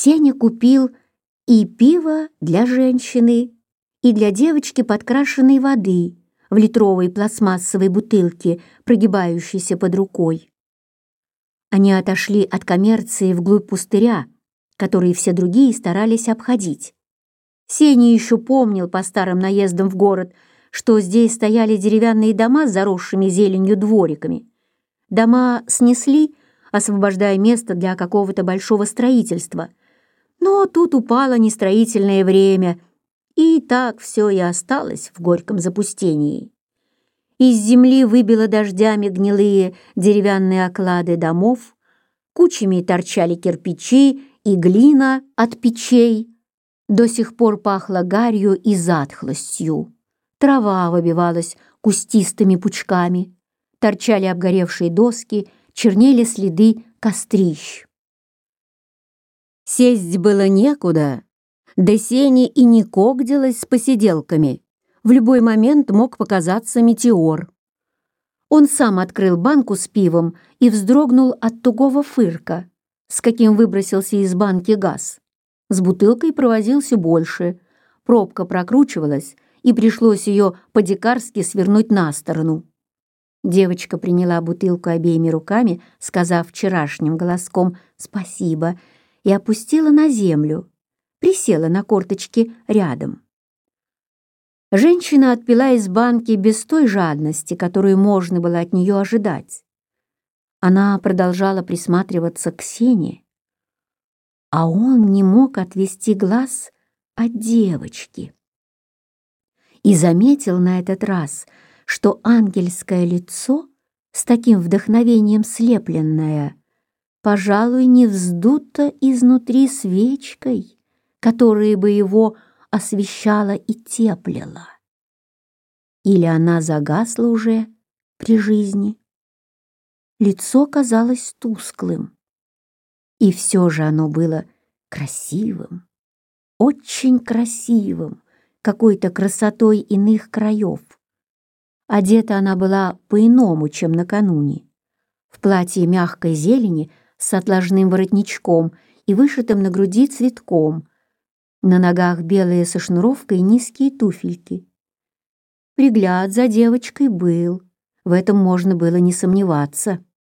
Сеня купил и пиво для женщины, и для девочки подкрашенной воды в литровой пластмассовой бутылке, прогибающейся под рукой. Они отошли от коммерции вглубь пустыря, который все другие старались обходить. Сеня еще помнил по старым наездам в город, что здесь стояли деревянные дома с заросшими зеленью двориками. Дома снесли, освобождая место для какого-то большого строительства. Но тут упало нестроительное время, и так все и осталось в горьком запустении. Из земли выбило дождями гнилые деревянные оклады домов, кучами торчали кирпичи и глина от печей. До сих пор пахло гарью и затхлостью. Трава выбивалась кустистыми пучками, торчали обгоревшие доски, чернели следы кострищ. Сесть было некуда, да Сене и не когдилось с посиделками. В любой момент мог показаться метеор. Он сам открыл банку с пивом и вздрогнул от тугого фырка, с каким выбросился из банки газ. С бутылкой провозился больше. Пробка прокручивалась, и пришлось ее по-дикарски свернуть на сторону. Девочка приняла бутылку обеими руками, сказав вчерашним голоском «спасибо», и опустила на землю, присела на корточки рядом. Женщина отпила из банки без той жадности, которую можно было от нее ожидать. Она продолжала присматриваться к Сене, а он не мог отвести глаз от девочки. И заметил на этот раз, что ангельское лицо, с таким вдохновением слепленное, пожалуй, не вздуто изнутри свечкой, которая бы его освещала и теплила. Или она загасла уже при жизни. Лицо казалось тусклым, и все же оно было красивым, очень красивым, какой-то красотой иных краев. Одета она была по-иному, чем накануне, в платье мягкой зелени с отложным воротничком и вышитым на груди цветком, на ногах белые со шнуровкой низкие туфельки. Пригляд за девочкой был, в этом можно было не сомневаться.